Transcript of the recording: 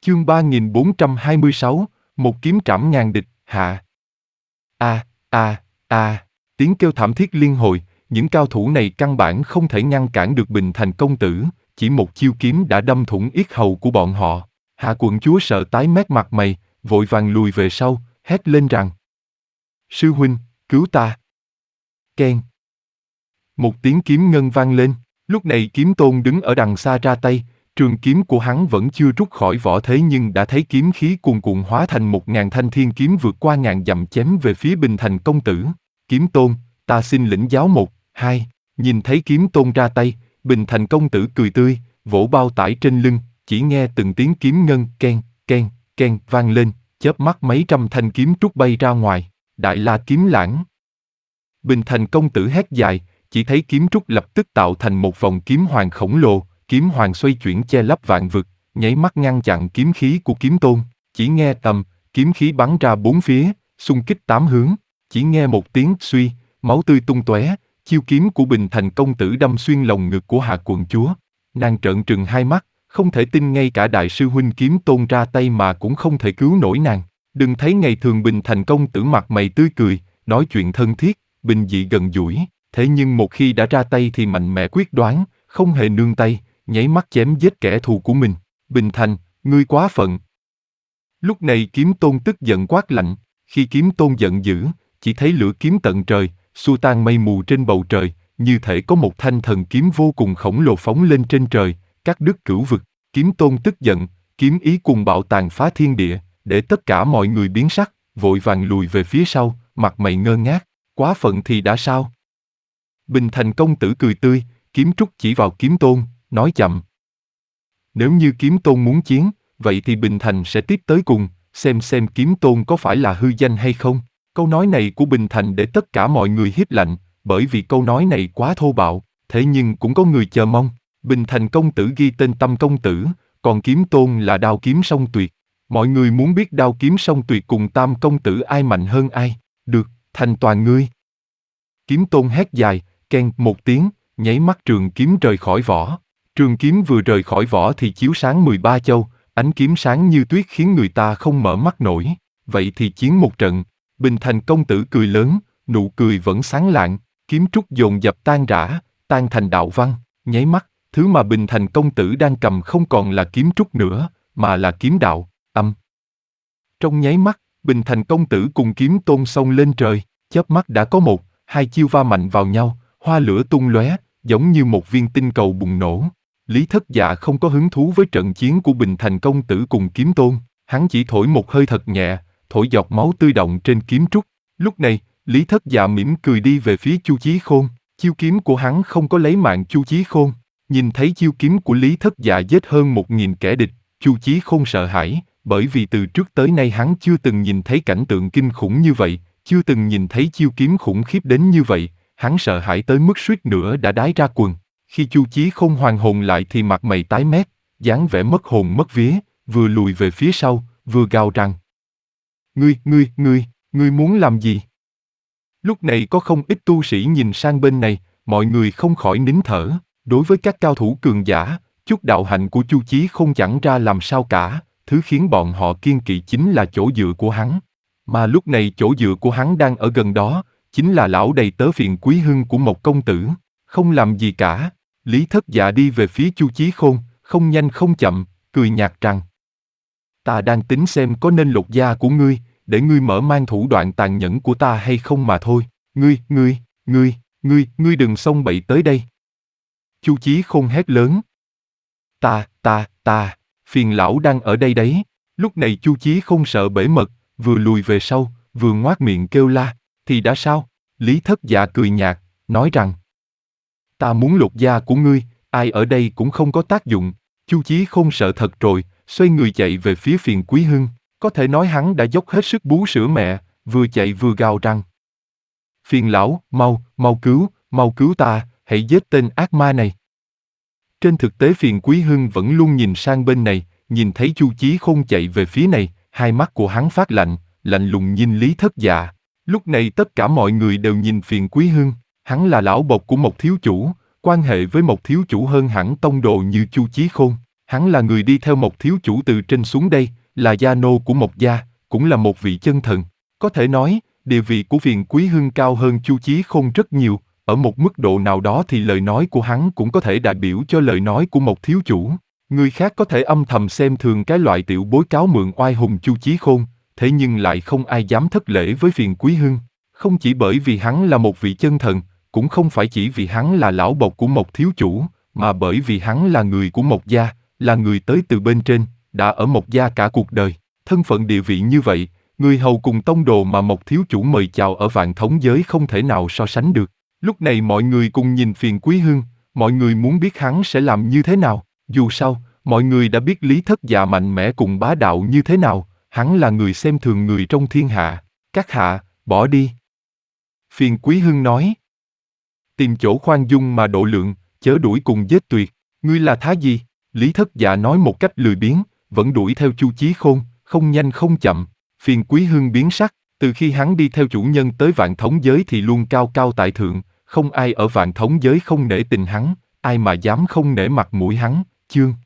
Chương 3426, một kiếm trảm ngàn địch, hạ. Tiếng kêu thảm thiết liên hồi, những cao thủ này căn bản không thể ngăn cản được Bình Thành công tử, chỉ một chiêu kiếm đã đâm thủng yết hầu của bọn họ. Hạ quận chúa sợ tái mét mặt mày, vội vàng lùi về sau, hét lên rằng: Sư huynh, cứu ta! Keng! Một tiếng kiếm ngân vang lên, lúc này Kiếm Tôn đứng ở đằng xa ra tay, trường kiếm của hắn vẫn chưa rút khỏi vỏ thế nhưng đã thấy kiếm khí cuồn cuộn hóa thành 1000 thanh thiên kiếm vượt qua ngàn dặm chém về phía Bình Thành công tử. Kiếm Tôn, ta xin lĩnh giáo một, hai. Nhìn thấy Kiếm Tôn ra tay, Bình Thành công tử cười tươi, vỗ bao tải trên lưng, chỉ nghe từng tiếng kiếm ngân keng, keng, keng vang lên, chớp mắt mấy trăm thanh kiếm trút bay ra ngoài. Đại La Kiếm Lãng. Bình Thành công tử hét dài, chỉ thấy kiếm trúc lập tức tạo thành một vòng kiếm hoàng khổng lồ, kiếm hoàng xoay chuyển che lấp vạn vực, nháy mắt ngăn chặn kiếm khí của Kiếm Tôn. Chỉ nghe tầm, kiếm khí bắn ra bốn phía, xung kích tám hướng. Chỉ nghe một tiếng suy, máu tươi tung tóe, chiêu kiếm của Bình Thành công tử đâm xuyên lồng ngực của Hạ quận chúa. Nàng trợn trừng hai mắt, không thể tin ngay cả đại sư huynh Kiếm Tôn ra tay mà cũng không thể cứu nổi nàng. Đừng thấy ngày thường Bình Thành công tử mặt mày tươi cười, nói chuyện thân thiết, bình dị gần gũi, thế nhưng một khi đã ra tay thì mạnh mẽ quyết đoán, không hề nương tay, nháy mắt chém giết kẻ thù của mình. Bình Thành, ngươi quá phận. Lúc này Kiếm Tôn tức giận quát lạnh, khi Kiếm Tôn giận dữ, chỉ thấy lửa kiếm tận trời, xua tan mây mù trên bầu trời, như thể có một thanh thần kiếm vô cùng khổng lồ phóng lên trên trời, cắt đứt cửu vực. Kiếm Tôn tức giận, kiếm ý cuồng bạo tàn phá thiên địa, để tất cả mọi người biến sắc, vội vàng lùi về phía sau, mặt mày ngơ ngác. Quá phận thì đã sao? Bình Thành công tử cười tươi, kiếm trúc chỉ vào Kiếm Tôn, nói chậm. Nếu như Kiếm Tôn muốn chiến, vậy thì Bình Thành sẽ tiếp tới cùng, xem Kiếm Tôn có phải là hư danh hay không. Câu nói này của Bình Thành để tất cả mọi người hiếp lạnh, bởi vì câu nói này quá thô bạo, thế nhưng cũng có người chờ mong. Bình Thành công tử ghi tên Tâm công tử, còn Kiếm Tôn là Đao Kiếm Song Tuyệt. Mọi người muốn biết Đao Kiếm Song Tuyệt cùng Tam công tử ai mạnh hơn ai? Được, thành toàn ngươi. Kiếm Tôn hét dài, keng một tiếng, nháy mắt trường kiếm rời khỏi vỏ. Trường kiếm vừa rời khỏi vỏ thì chiếu sáng 13 châu, ánh kiếm sáng như tuyết khiến người ta không mở mắt nổi. Vậy thì chiến một trận. Bình Thành công tử cười lớn, nụ cười vẫn sáng lạng, kiếm trúc dồn dập tan rã, tan thành đạo văn, nháy mắt, thứ mà Bình Thành công tử đang cầm không còn là kiếm trúc nữa, mà là kiếm đạo, âm. Trong nháy mắt, Bình Thành công tử cùng Kiếm Tôn xông lên trời, chớp mắt đã có một, hai chiêu va mạnh vào nhau, hoa lửa tung lóe, giống như một viên tinh cầu bùng nổ. Lý Thất Dạ không có hứng thú với trận chiến của Bình Thành công tử cùng Kiếm Tôn, hắn chỉ thổi một hơi thật nhẹ, thổi giọt máu tươi động trên kiếm trúc. Lúc này, Lý Thất Dạ mỉm cười đi về phía Chu Chí Khôn, chiêu kiếm của hắn không có lấy mạng Chu Chí Khôn. Nhìn thấy chiêu kiếm của Lý Thất Dạ giết hơn 1000 kẻ địch, Chu Chí Khôn sợ hãi, bởi vì từ trước tới nay hắn chưa từng nhìn thấy cảnh tượng kinh khủng như vậy, chưa từng nhìn thấy chiêu kiếm khủng khiếp đến như vậy, hắn sợ hãi tới mức suýt nữa đã đái ra quần. Khi Chu Chí Khôn hoàn hồn lại thì mặt mày tái mét, dáng vẻ mất hồn mất vía, vừa lùi về phía sau, vừa gào rằng: Ngươi muốn làm gì? Lúc này có không ít tu sĩ nhìn sang bên này, mọi người không khỏi nín thở. Đối với các cao thủ cường giả, chút đạo hạnh của Chu Chí Khôn chẳng ra làm sao cả, thứ khiến bọn họ kiêng kỵ chính là chỗ dựa của hắn. Mà lúc này chỗ dựa của hắn đang ở gần đó, chính là lão đầy tớ Phiền Quý Hưng của một công tử. Không làm gì cả, Lý Thất Dạ đi về phía Chu Chí Khôn, không nhanh không chậm, cười nhạt rằng: Ta đang tính xem có nên lột da của ngươi, để ngươi mở mang thủ đoạn tàn nhẫn của ta hay không mà thôi. Ngươi đừng xông bậy tới đây. Chu Chí Khôn hét lớn. Ta, Phiền lão đang ở đây đấy. Lúc này Chu Chí Khôn sợ bể mật, vừa lùi về sau, vừa ngoác miệng kêu la. Thì đã sao? Lý Thất Dạ cười nhạt, nói rằng: Ta muốn lột da của ngươi, ai ở đây cũng không có tác dụng. Chu Chí Khôn sợ thật rồi, xoay người chạy về phía Phiền Quý Hưng. Có thể nói hắn đã dốc hết sức bú sữa mẹ, vừa chạy vừa gào rằng: Phiền lão, mau cứu ta, hãy giết tên ác ma này. Trên thực tế Phiền Quý Hưng vẫn luôn nhìn sang bên này, nhìn thấy Chu Chí Khôn chạy về phía này, hai mắt của hắn phát lạnh, lạnh lùng nhìn Lý Thất Dạ. Lúc này tất cả mọi người đều nhìn Phiền Quý Hưng, hắn là lão bộc của một thiếu chủ, quan hệ với một thiếu chủ hơn hẳn tông đồ như Chu Chí Khôn. Hắn là người đi theo Mộc thiếu chủ từ trên xuống đây, là gia nô của Mộc gia, cũng là một vị chân thần. Có thể nói, địa vị của Phiền Quý Hưng cao hơn Chu Chí Khôn rất nhiều, ở một mức độ nào đó thì lời nói của hắn cũng có thể đại biểu cho lời nói của Mộc thiếu chủ. Người khác có thể âm thầm xem thường cái loại tiểu bối cáo mượn oai hùng Chu Chí Khôn, thế nhưng lại không ai dám thất lễ với Phiền Quý Hưng. Không chỉ bởi vì hắn là một vị chân thần, cũng không phải chỉ vì hắn là lão bộc của Mộc thiếu chủ, mà bởi vì hắn là người của Mộc gia, là người tới từ bên trên, đã ở Mộc gia cả cuộc đời. Thân phận địa vị như vậy, người hầu cùng tông đồ mà Mộc thiếu chủ mời chào ở Vạn Thống giới không thể nào so sánh được. Lúc này mọi người cùng nhìn Phiền Quý Hưng, mọi người muốn biết hắn sẽ làm như thế nào. Dù sao, mọi người đã biết Lý Thất Dạ mạnh mẽ cùng bá đạo như thế nào, hắn là người xem thường người trong thiên hạ. Các hạ, bỏ đi. Phiền Quý Hưng nói. Tìm chỗ khoan dung mà độ lượng, chớ đuổi cùng giết tuyệt. Ngươi là thá gì? Lý Thất Dạ nói một cách lười biếng, vẫn đuổi theo Chu Chí Khôn, không nhanh không chậm. Phiền Quý Hưng biến sắc, từ khi hắn đi theo chủ nhân tới Vạn Thống giới thì luôn cao cao tại thượng, không ai ở Vạn Thống giới không nể tình hắn, ai mà dám không nể mặt mũi hắn. Chương